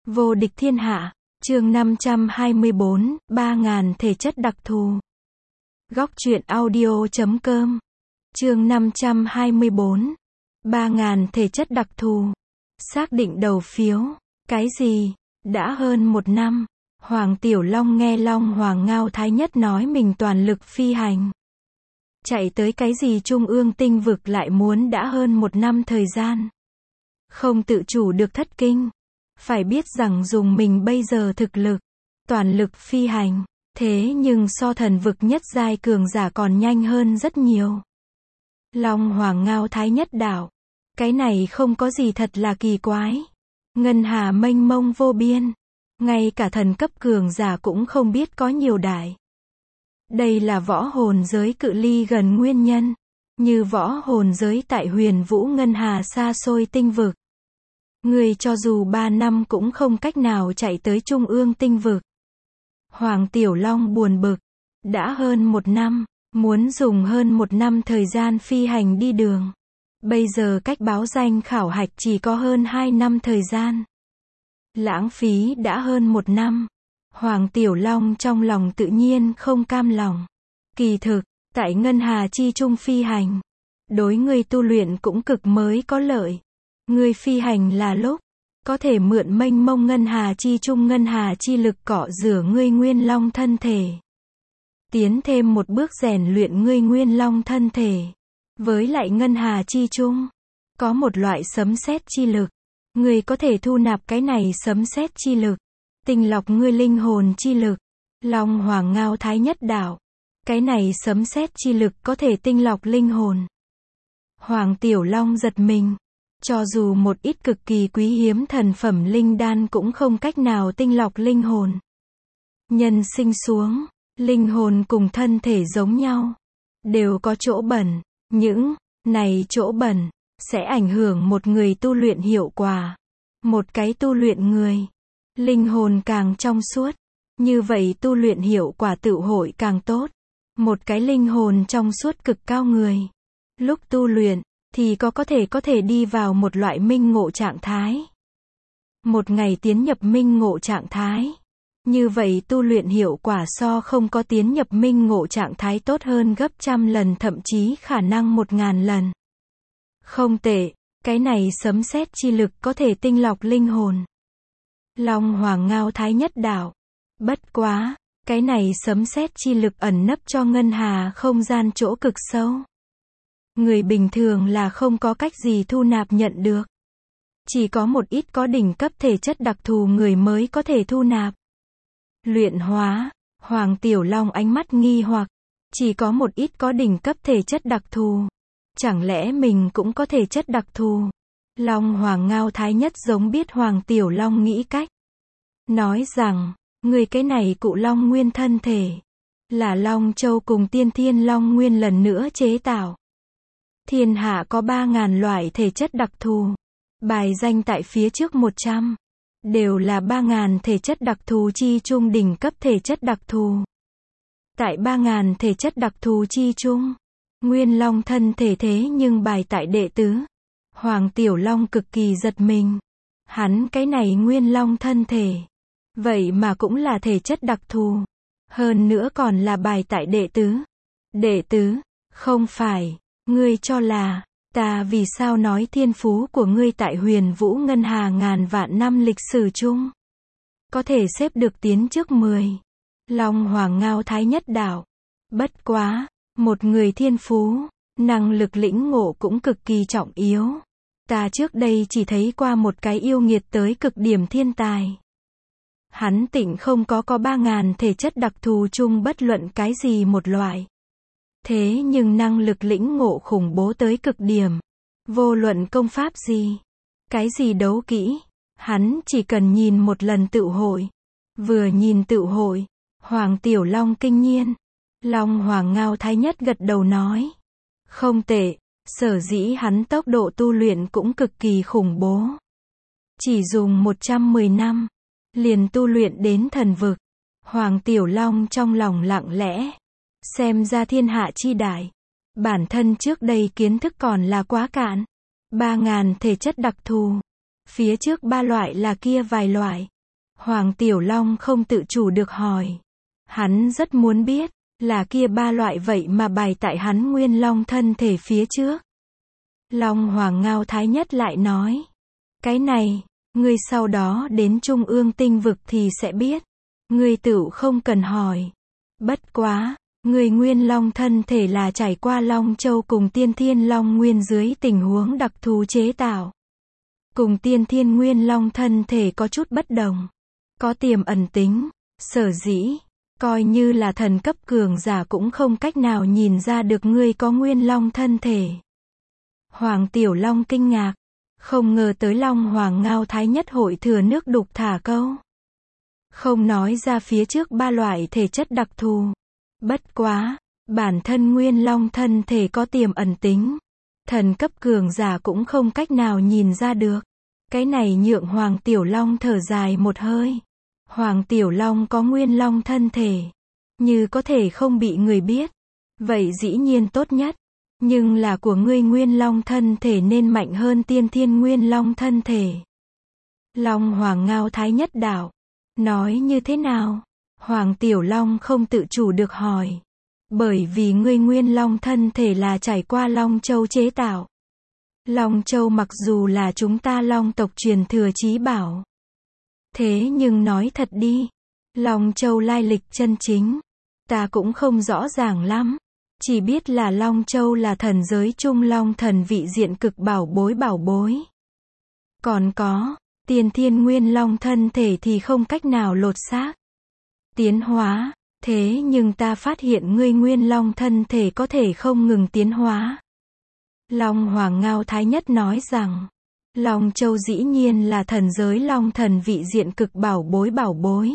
Vô địch thiên hạ, chương 524, 3.000 thể chất đặc thù. Góc truyện audio.com. Chương 524, 3.000 thể chất đặc thù. Xác định đầu phiếu. Cái gì? Đã hơn 1 năm. Hoàng Tiểu Long nghe Long Hoàng Ngao Thái Nhất nói mình toàn lực phi hành. Chạy tới cái gì Trung ương tinh vực lại muốn đã hơn 1 năm thời gian. Không tự chủ được thất kinh. Phải biết rằng dùng mình bây giờ thực lực, toàn lực phi hành, thế nhưng so thần vực nhất giai cường giả còn nhanh hơn rất nhiều. Long Hoàng Ngao Thái Nhất đảo. Cái này không có gì thật là kỳ quái. Ngân hà mênh mông vô biên. Ngay cả thần cấp cường giả cũng không biết có nhiều đại. Đây là võ hồn giới cự ly gần nguyên nhân. Như võ hồn giới tại Huyền Vũ Ngân Hà xa xôi tinh vực. Người cho dù 3 năm cũng không cách nào chạy tới Trung ương tinh vực. Hoàng Tiểu Long buồn bực. Đã hơn 1 năm, muốn dùng hơn 1 năm thời gian phi hành đi đường. Bây giờ cách báo danh khảo hạch chỉ có hơn 2 năm thời gian. Lãng phí đã hơn 1 năm. Hoàng Tiểu Long trong lòng tự nhiên không cam lòng. Kỳ thực, tại Ngân Hà chi trung phi hành, đối người tu luyện cũng cực mới có lợi. Người phi hành là lúc, có thể mượn mênh mông Ngân Hà chi trung Ngân Hà chi lực cọ rửa ngươi Nguyên Long thân thể. Tiến thêm một bước rèn luyện ngươi Nguyên Long thân thể. Với lại Ngân Hà chi trung, có một loại sấm sét chi lực. Ngươi có thể thu nạp cái này sấm sét chi lực, tinh lọc ngươi linh hồn chi lực. Long Hoàng Ngao Thái Nhất đảo. Cái này sấm sét chi lực có thể tinh lọc linh hồn. Hoàng Tiểu Long giật mình. Cho dù một ít cực kỳ quý hiếm thần phẩm linh đan cũng không cách nào tinh lọc linh hồn. Nhân sinh xuống, linh hồn cùng thân thể giống nhau, đều có chỗ bẩn. Những này chỗ bẩn sẽ ảnh hưởng một người tu luyện hiệu quả. Một cái tu luyện người, linh hồn càng trong suốt, như vậy tu luyện hiệu quả tự hội càng tốt. Một cái linh hồn trong suốt cực cao người, lúc tu luyện thì có thể đi vào một loại minh ngộ trạng thái. Một ngày tiến nhập minh ngộ trạng thái. Như vậy tu luyện hiệu quả so không có tiến nhập minh ngộ trạng thái tốt hơn gấp 100 lần, thậm chí khả năng 1000 lần. Không tệ, cái này sấm sét chi lực có thể tinh lọc linh hồn. Long Hoàng Ngao Thái Nhất đảo. Bất quá, cái này sấm sét chi lực ẩn nấp cho Ngân Hà không gian chỗ cực sâu. Người bình thường là không có cách gì thu nạp nhận được. Chỉ có một ít có đỉnh cấp thể chất đặc thù người mới có thể thu nạp. Luyện hóa. Hoàng Tiểu Long ánh mắt nghi hoặc. Chỉ có một ít có đỉnh cấp thể chất đặc thù. Chẳng lẽ mình cũng có thể chất đặc thù? Long Hoàng Ngao Thái Nhất giống biết Hoàng Tiểu Long nghĩ cách. Nói rằng, người cái này cụ Long Nguyên thân thể, là Long Châu cùng Tiên Thiên Long Nguyên lần nữa chế tạo. Thiên hạ có 3.000 loại thể chất đặc thù. Bài danh tại phía trước 100. Đều là 3.000 thể chất đặc thù chi trung đỉnh cấp thể chất đặc thù. Tại 3.000 thể chất đặc thù chi trung, Nguyên Long thân thể thế nhưng bài tại đệ tứ. Hoàng Tiểu Long cực kỳ giật mình. Hắn cái này Nguyên Long thân thể, vậy mà cũng là thể chất đặc thù. Hơn nữa còn là bài tại đệ tứ. Đệ tứ, không phải, ngươi cho là, ta vì sao nói thiên phú của ngươi tại Huyền Vũ Ngân Hà ngàn vạn năm lịch sử chung, có thể xếp được tiến trước 10. Long Hoàng Ngao Thái Nhất đảo. Bất quá, một người thiên phú, năng lực lĩnh ngộ cũng cực kỳ trọng yếu. Ta trước đây chỉ thấy qua một cái yêu nghiệt tới cực điểm thiên tài. Hắn tịnh không có 3.000 thể chất đặc thù chung bất luận cái gì một loại. Thế nhưng năng lực lĩnh ngộ khủng bố tới cực điểm. Vô luận công pháp gì, cái gì đấu kỹ, hắn chỉ cần nhìn một lần tự hội. Vừa nhìn tự hội, Hoàng Tiểu Long kinh nhiên. Long Hoàng Ngao Thái Nhất gật đầu nói. Không tệ, sở dĩ hắn tốc độ tu luyện cũng cực kỳ khủng bố. Chỉ dùng 110 năm, liền tu luyện đến thần vực. Hoàng Tiểu Long trong lòng lặng lẽ. Xem ra thiên hạ chi đại. Bản thân trước đây kiến thức còn là quá cạn. 3.000 thể chất đặc thù. Phía trước 3 loại là kia vài loại. Hoàng Tiểu Long không tự chủ được hỏi. Hắn rất muốn biết, là kia ba loại vậy mà bày tại hắn Nguyên Long thân thể phía trước. Long Hoàng Ngao Thái Nhất lại nói. Cái này, ngươi sau đó đến Trung ương tinh vực thì sẽ biết. Ngươi tựu không cần hỏi. Bất quá, ngươi Nguyên Long thân thể là trải qua Long Châu cùng Tiên Thiên Long Nguyên dưới tình huống đặc thù chế tạo. Cùng Tiên Thiên Nguyên Long thân thể có chút bất đồng. Có tiềm ẩn tính, sở dĩ, coi như là thần cấp cường giả cũng không cách nào nhìn ra được ngươi có Nguyên Long thân thể. Hoàng Tiểu Long kinh ngạc, không ngờ tới Long Hoàng Ngao Thái Nhất hội thừa nước đục thả câu. Không nói ra phía trước ba loại thể chất đặc thù. Bất quá, bản thân Nguyên Long thân thể có tiềm ẩn tính. Thần cấp cường giả cũng không cách nào nhìn ra được. Cái này nhượng Hoàng Tiểu Long thở dài một hơi. Hoàng Tiểu Long có Nguyên Long thân thể. Như có thể không bị người biết. Vậy dĩ nhiên tốt nhất. Nhưng là của ngươi Nguyên Long thân thể nên mạnh hơn Tiên Thiên Nguyên Long thân thể. Long Hoàng Ngao Thái Nhất đạo. Nói như thế nào? Hoàng Tiểu Long không tự chủ được hỏi. Bởi vì ngươi Nguyên Long thân thể là trải qua Long Châu chế tạo. Long Châu mặc dù là chúng ta Long tộc truyền thừa chí bảo. Thế nhưng nói thật đi. Long Châu lai lịch chân chính. Ta cũng không rõ ràng lắm. Chỉ biết là Long Châu là thần giới Trung Long thần vị diện cực bảo bối. Còn có, Tiên Thiên Nguyên Long thân thể thì không cách nào lột xác. Tiến hóa, thế nhưng ta phát hiện ngươi Nguyên Long thân thể có thể không ngừng tiến hóa. Long Hoàng Ngao Thái Nhất nói rằng, Long Châu dĩ nhiên là thần giới Long thần vị diện cực bảo bối.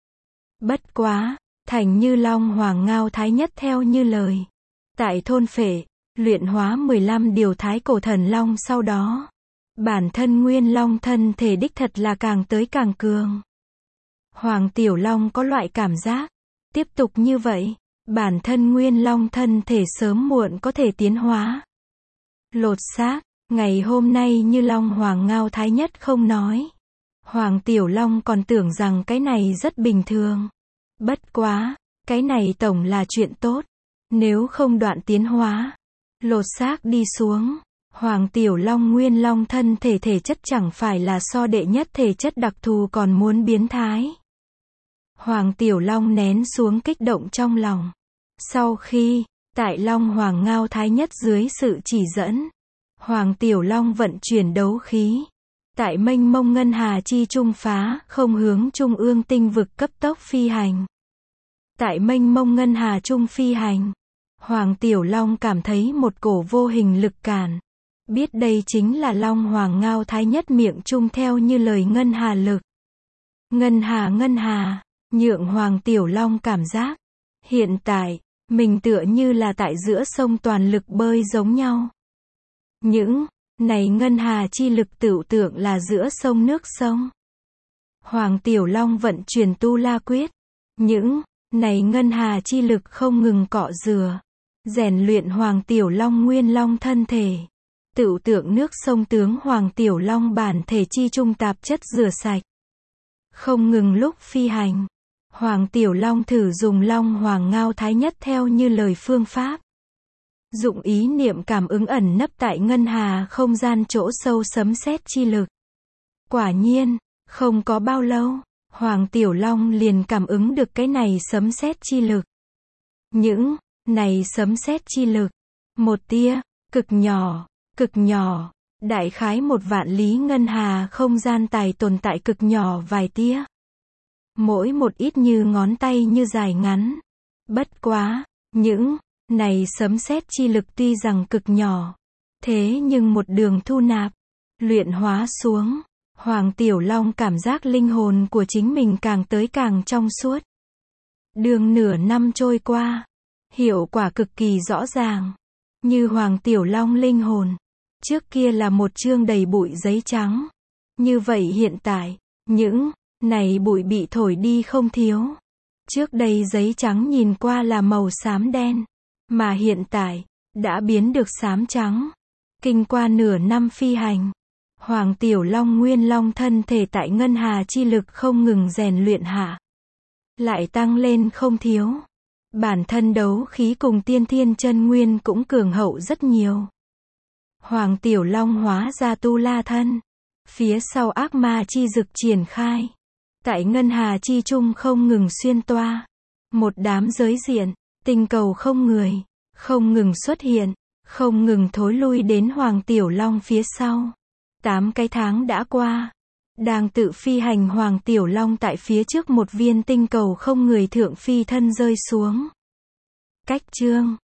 Bất quá, thành như Long Hoàng Ngao Thái Nhất theo như lời. Tại thôn phệ, luyện hóa 15 điều thái cổ thần long sau đó. Bản thân Nguyên Long thân thể đích thật là càng tới càng cường. Hoàng Tiểu Long có loại cảm giác. Tiếp tục như vậy, bản thân Nguyên Long thân thể sớm muộn có thể tiến hóa. Lột xác, ngày hôm nay như Long Hoàng Ngao Thái Nhất không nói. Hoàng Tiểu Long còn tưởng rằng cái này rất bình thường. Bất quá, cái này tổng là chuyện tốt. Nếu không đoạn tiến hóa, lột xác đi xuống, Hoàng Tiểu Long Nguyên Long thân thể thể chất chẳng phải là so đệ nhất thể chất đặc thù còn muốn biến thái. Hoàng Tiểu Long nén xuống kích động trong lòng. Sau khi, tại Long Hoàng Ngao Thái Nhất dưới sự chỉ dẫn, Hoàng Tiểu Long vận chuyển đấu khí. Tại mênh mông ngân hà chi trung phá, không hướng trung ương tinh vực cấp tốc phi hành. Tại mênh mông ngân hà trung phi hành, Hoàng Tiểu Long cảm thấy một cổ vô hình lực cản. Biết đây chính là Long Hoàng Ngao Thái Nhất miệng trung theo như lời ngân hà lực. Ngân hà, nhượng Hoàng Tiểu Long cảm giác. Hiện tại, mình tựa như là tại giữa sông toàn lực bơi giống nhau. Những này ngân hà chi lực tựu tượng là giữa sông nước sông. Hoàng Tiểu Long vận chuyển tu la quyết. Những này ngân hà chi lực không ngừng cọ rửa, rèn luyện Hoàng Tiểu Long Nguyên Long thân thể. Tựu tượng nước sông tướng Hoàng Tiểu Long bản thể chi trung tạp chất rửa sạch. Không ngừng lúc phi hành, Hoàng Tiểu Long thử dùng Long Hoàng Ngao Thái Nhất theo như lời phương pháp. Dụng ý niệm cảm ứng ẩn nấp tại ngân hà không gian chỗ sâu sấm sét chi lực. Quả nhiên, không có bao lâu, Hoàng Tiểu Long liền cảm ứng được cái này sấm sét chi lực. Những này sấm sét chi lực, một tia, cực nhỏ, đại khái 1.000.000 lý ngân hà không gian tài tồn tại cực nhỏ vài tia. Mỗi một ít như ngón tay như dài ngắn. Bất quá, những này sấm sét chi lực tuy rằng cực nhỏ, thế nhưng một đường thu nạp, luyện hóa xuống, Hoàng Tiểu Long cảm giác linh hồn của chính mình càng tới càng trong suốt. Đường nửa năm trôi qua, hiệu quả cực kỳ rõ ràng. Như Hoàng Tiểu Long linh hồn, trước kia là một chương đầy bụi giấy trắng. Như vậy hiện tại, những này bụi bị thổi đi không thiếu. Trước đây giấy trắng nhìn qua là màu xám đen, mà hiện tại, đã biến được xám trắng. Kinh qua nửa năm phi hành, Hoàng Tiểu Long Nguyên Long thân thể tại ngân hà chi lực không ngừng rèn luyện hạ. Lại tăng lên không thiếu. Bản thân đấu khí cùng tiên thiên chân nguyên cũng cường hậu rất nhiều. Hoàng Tiểu Long hóa ra tu la thân. Phía sau ác ma chi dực triển khai. Tại ngân hà chi trung không ngừng xuyên toa. Một đám giới diện, tinh cầu không người, không ngừng xuất hiện, không ngừng thối lui đến Hoàng Tiểu Long phía sau. 8 cái tháng đã qua. Đang tự phi hành Hoàng Tiểu Long tại phía trước một viên tinh cầu không người thượng phi thân rơi xuống. Cách chương